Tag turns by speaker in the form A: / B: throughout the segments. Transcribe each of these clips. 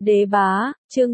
A: Đế bá, chương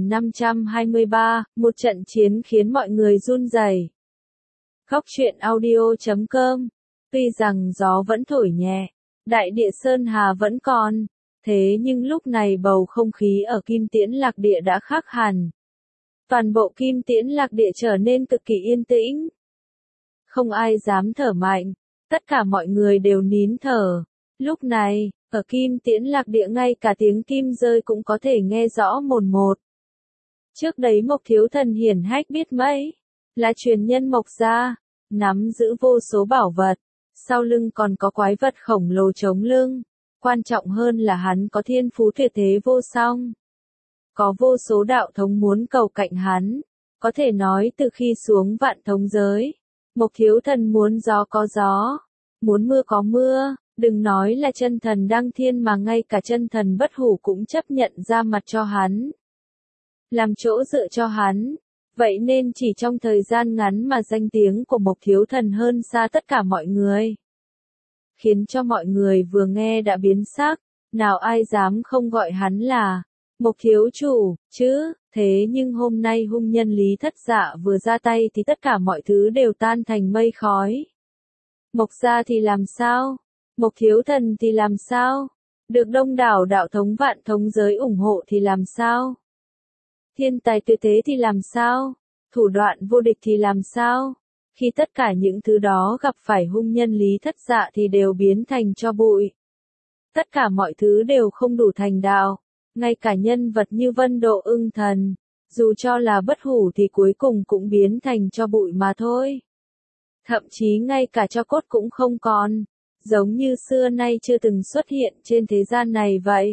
A: 3523, một trận chiến khiến mọi người run rẩy. Góc truyện audio.com. Tuy rằng gió vẫn thổi nhẹ, đại địa Sơn Hà vẫn còn, thế nhưng lúc này bầu không khí ở Kim Tiễn Lạc Địa đã khác hẳn. Toàn bộ Kim Tiễn Lạc Địa trở nên cực kỳ yên tĩnh. Không ai dám thở mạnh, tất cả mọi người đều nín thở. Lúc này, ở Kim Tiễn Lạc Địa ngay cả tiếng kim rơi cũng có thể nghe rõ mồn một. Trước đấy Mộc Thiếu Thần hiển hách biết mấy, là truyền nhân Mộc gia, nắm giữ vô số bảo vật, sau lưng còn có quái vật khổng lồ chống lưng, quan trọng hơn là hắn có thiên phú tuyệt thế vô song. Có vô số đạo thống muốn cầu cạnh hắn, có thể nói từ khi xuống vạn thống giới, Mộc Thiếu Thần muốn gió có gió, muốn mưa có mưa. Đừng nói là chân thần đăng thiên mà ngay cả chân thần bất hủ cũng chấp nhận ra mặt cho hắn. Làm chỗ dựa cho hắn. Vậy nên chỉ trong thời gian ngắn mà danh tiếng của Mộc Thiếu Thần hơn xa tất cả mọi người. Khiến cho mọi người vừa nghe đã biến sắc, nào ai dám không gọi hắn là Mộc Thiếu Chủ, chứ, thế nhưng hôm nay hung nhân Lý Thất Dạ vừa ra tay thì tất cả mọi thứ đều tan thành mây khói. Mộc gia thì làm sao? Mộc Thiếu Thần thì làm sao? Được đông đảo đạo thống vạn thống giới ủng hộ thì làm sao? Thiên tài tuyệt thế thì làm sao? Thủ đoạn vô địch thì làm sao? Khi tất cả những thứ đó gặp phải hung nhân Lý Thất Dạ thì đều biến thành tro bụi. Tất cả mọi thứ đều không đủ thành đạo. Ngay cả nhân vật như Vân Độ Ưng Thần, dù cho là bất hủ thì cuối cùng cũng biến thành tro bụi mà thôi. Thậm chí ngay cả tro cốt cũng không còn. Giống như xưa nay chưa từng xuất hiện trên thế gian này vậy.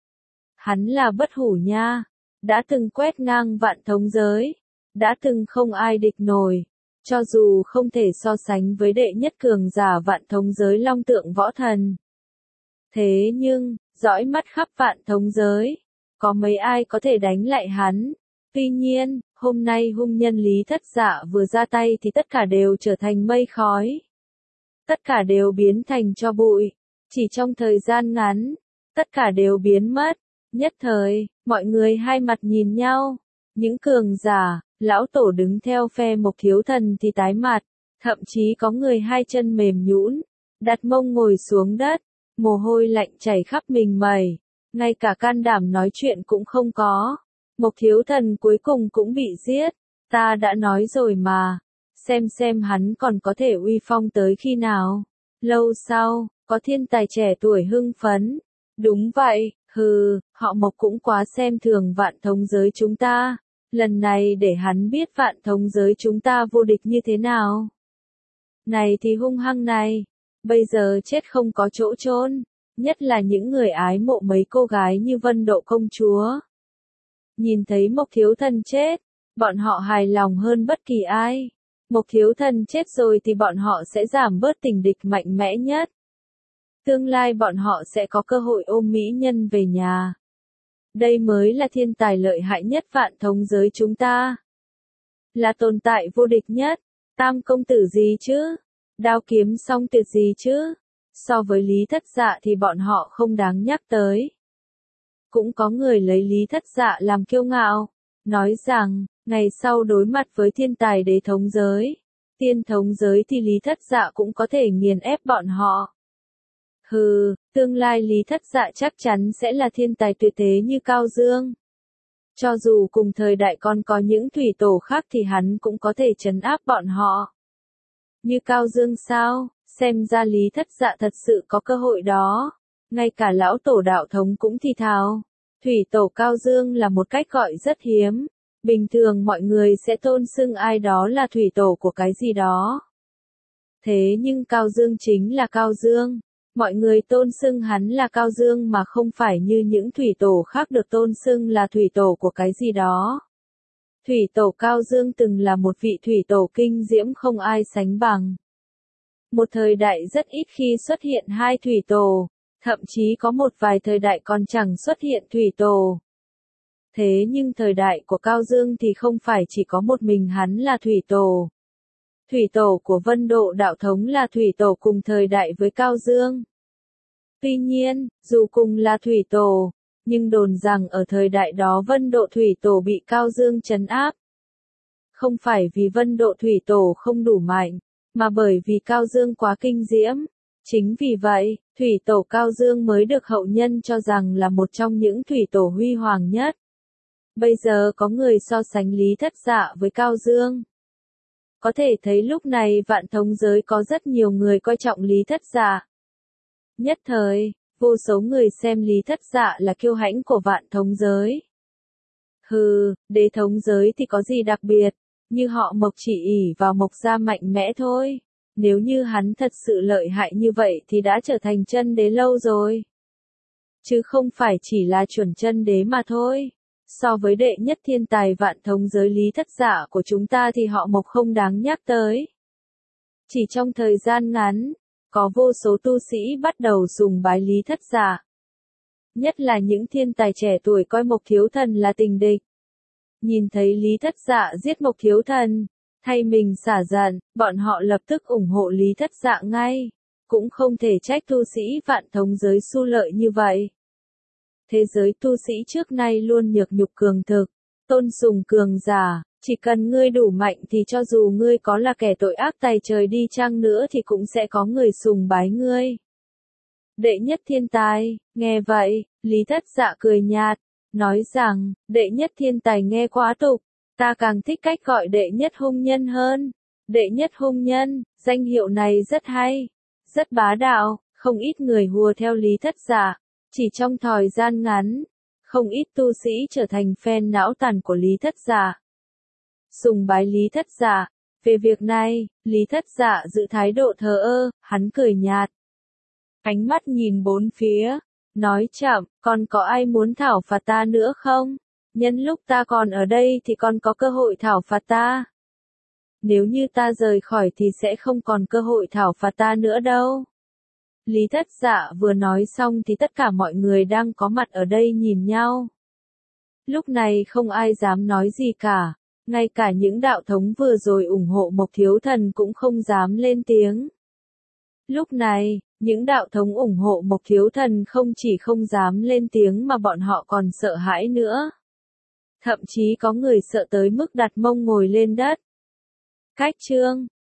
A: Hắn là bất hủ nha, đã từng quét ngang vạn thống giới, đã từng không ai địch nổi, cho dù không thể so sánh với đệ nhất cường giả vạn thống giới Long Tượng Võ Thần. Thế nhưng, dõi mắt khắp vạn thống giới, có mấy ai có thể đánh lại hắn. Tuy nhiên, hôm nay hung nhân Lý Thất Dạ vừa ra tay thì tất cả đều trở thành mây khói. Tất cả đều biến thành tro bụi, chỉ trong thời gian ngắn, tất cả đều biến mất. Nhất thời, mọi người hai mặt nhìn nhau, những cường giả, lão tổ đứng theo phe Mộc Thiếu Thần thì tái mặt, thậm chí có người hai chân mềm nhũn, đặt mông ngồi xuống đất, mồ hôi lạnh chảy khắp mình mẩy, ngay cả can đảm nói chuyện cũng không có. Mộc Thiếu Thần cuối cùng cũng bị giết, ta đã nói rồi mà. Xem hắn còn có thể uy phong tới khi nào. Lâu sau, có thiên tài trẻ tuổi hưng phấn. Đúng vậy, họ Mộc cũng quá xem thường vạn thống giới chúng ta. Lần này để hắn biết vạn thống giới chúng ta vô địch như thế nào. Này thì hung hăng này, bây giờ chết không có chỗ chôn, nhất là những người ái mộ mấy cô gái như Vân Độ công chúa. Nhìn thấy Mộc Thiếu Thần chết, bọn họ hài lòng hơn bất kỳ ai. Mộc Thiếu Thần chết rồi thì bọn họ sẽ giảm bớt tình địch mạnh mẽ nhất. Tương lai bọn họ sẽ có cơ hội ôm mỹ nhân về nhà. Đây mới là thiên tài lợi hại nhất vạn thống giới chúng ta. Là tồn tại vô địch nhất. Tam công tử gì chứ? Đao kiếm song tuyệt gì chứ? So với Lý Thất Dạ thì bọn họ không đáng nhắc tới. Cũng có người lấy Lý Thất Dạ làm kiêu ngạo, nói rằng, ngày sau đối mặt với thiên tài đế thống giới, tiên thống giới thì Lý Thất Dạ cũng có thể nghiền ép bọn họ. Tương lai Lý Thất Dạ chắc chắn sẽ là thiên tài tuyệt thế như Cao Dương. Cho dù cùng thời đại còn có những thủy tổ khác thì hắn cũng có thể trấn áp bọn họ. Như Cao Dương sao, xem ra Lý Thất Dạ thật sự có cơ hội đó. Ngay cả lão tổ đạo thống cũng thì thào. Thủy tổ Cao Dương là một cách gọi rất hiếm. Bình thường mọi người sẽ tôn xưng ai đó là thủy tổ của cái gì đó. Thế nhưng Cao Dương chính là Cao Dương. Mọi người tôn xưng hắn là Cao Dương mà không phải như những thủy tổ khác được tôn xưng là thủy tổ của cái gì đó. Thủy tổ Cao Dương từng là một vị thủy tổ kinh diễm không ai sánh bằng. Một thời đại rất ít khi xuất hiện hai thủy tổ, thậm chí có một vài thời đại còn chẳng xuất hiện thủy tổ. Thế nhưng thời đại của Cao Dương thì không phải chỉ có một mình hắn là thủy tổ. Thủy tổ của Vân Độ đạo thống là thủy tổ cùng thời đại với Cao Dương. Tuy nhiên, dù cùng là thủy tổ, Nhưng đồn rằng ở thời đại đó Vân Độ Thủy Tổ bị Cao Dương trấn áp. Không phải vì Vân Độ Thủy Tổ không đủ mạnh, mà bởi vì Cao Dương quá kinh diễm. Chính vì vậy, Thủy Tổ Cao Dương mới được hậu nhân cho rằng là một trong những Thủy Tổ huy hoàng nhất. Bây giờ có người so sánh Lý Thất Dạ với Cao Dương. Có thể thấy lúc này Vạn Thống giới có rất nhiều người coi trọng Lý Thất Dạ. Nhất thời, vô số người xem Lý Thất Dạ là kiêu hãnh của Vạn Thống giới. Hừ, Đế Thống giới thì có gì đặc biệt, như họ Mộc chỉ ỷ vào Mộc gia mạnh mẽ thôi. Nếu như hắn thật sự lợi hại như vậy thì đã trở thành chân đế lâu rồi. Chứ không phải chỉ là chuẩn chân đế mà thôi. So với đệ nhất thiên tài Vạn Thống giới Lý Thất Dạ của chúng ta thì họ Mộc không đáng nhắc tới. Chỉ trong thời gian ngắn, có vô số tu sĩ bắt đầu sùng bái Lý Thất Dạ. Nhất là những thiên tài trẻ tuổi coi Mộc Thiếu Thần là tình địch. Nhìn thấy Lý Thất Dạ giết Mộc Thiếu Thần, thay mình xả giận, bọn họ lập tức ủng hộ Lý Thất Dạ ngay. Cũng không thể trách tu sĩ Vạn Thống giới su lợi như vậy. Thế giới tu sĩ trước nay luôn nhược nhục cường thực, tôn sùng cường giả, chỉ cần ngươi đủ mạnh thì cho dù ngươi có là kẻ tội ác tày trời đi chăng nữa thì cũng sẽ có người sùng bái ngươi. Đệ nhất thiên tài, nghe vậy, Lý Thất Dạ cười nhạt, nói rằng, đệ nhất thiên tài nghe quá tục, ta càng thích cách gọi đệ nhất hung nhân hơn. Đệ nhất hung nhân, danh hiệu này rất hay, rất bá đạo, không ít người hùa theo Lý Thất Dạ. Chỉ trong thời gian ngắn, không ít tu sĩ trở thành fan não tàn của Lý Thất Dạ. Sùng bái Lý Thất Dạ. Về việc này, Lý Thất Dạ giữ thái độ thờ ơ, hắn cười nhạt. Ánh mắt nhìn bốn phía, nói chậm, còn có ai muốn thảo phạt ta nữa không? Nhân lúc ta còn ở đây thì còn có cơ hội thảo phạt ta. Nếu như ta rời khỏi thì sẽ không còn cơ hội thảo phạt ta nữa đâu. Lý Thất Dạ vừa nói xong thì tất cả mọi người đang có mặt ở đây nhìn nhau. Lúc này không ai dám nói gì cả, ngay cả những đạo thống vừa rồi ủng hộ Mộc Thiếu Thần cũng không dám lên tiếng. Lúc này, những đạo thống ủng hộ Mộc Thiếu Thần không chỉ không dám lên tiếng mà bọn họ còn sợ hãi nữa. Thậm chí có người sợ tới mức đặt mông ngồi lên đất. Cách chương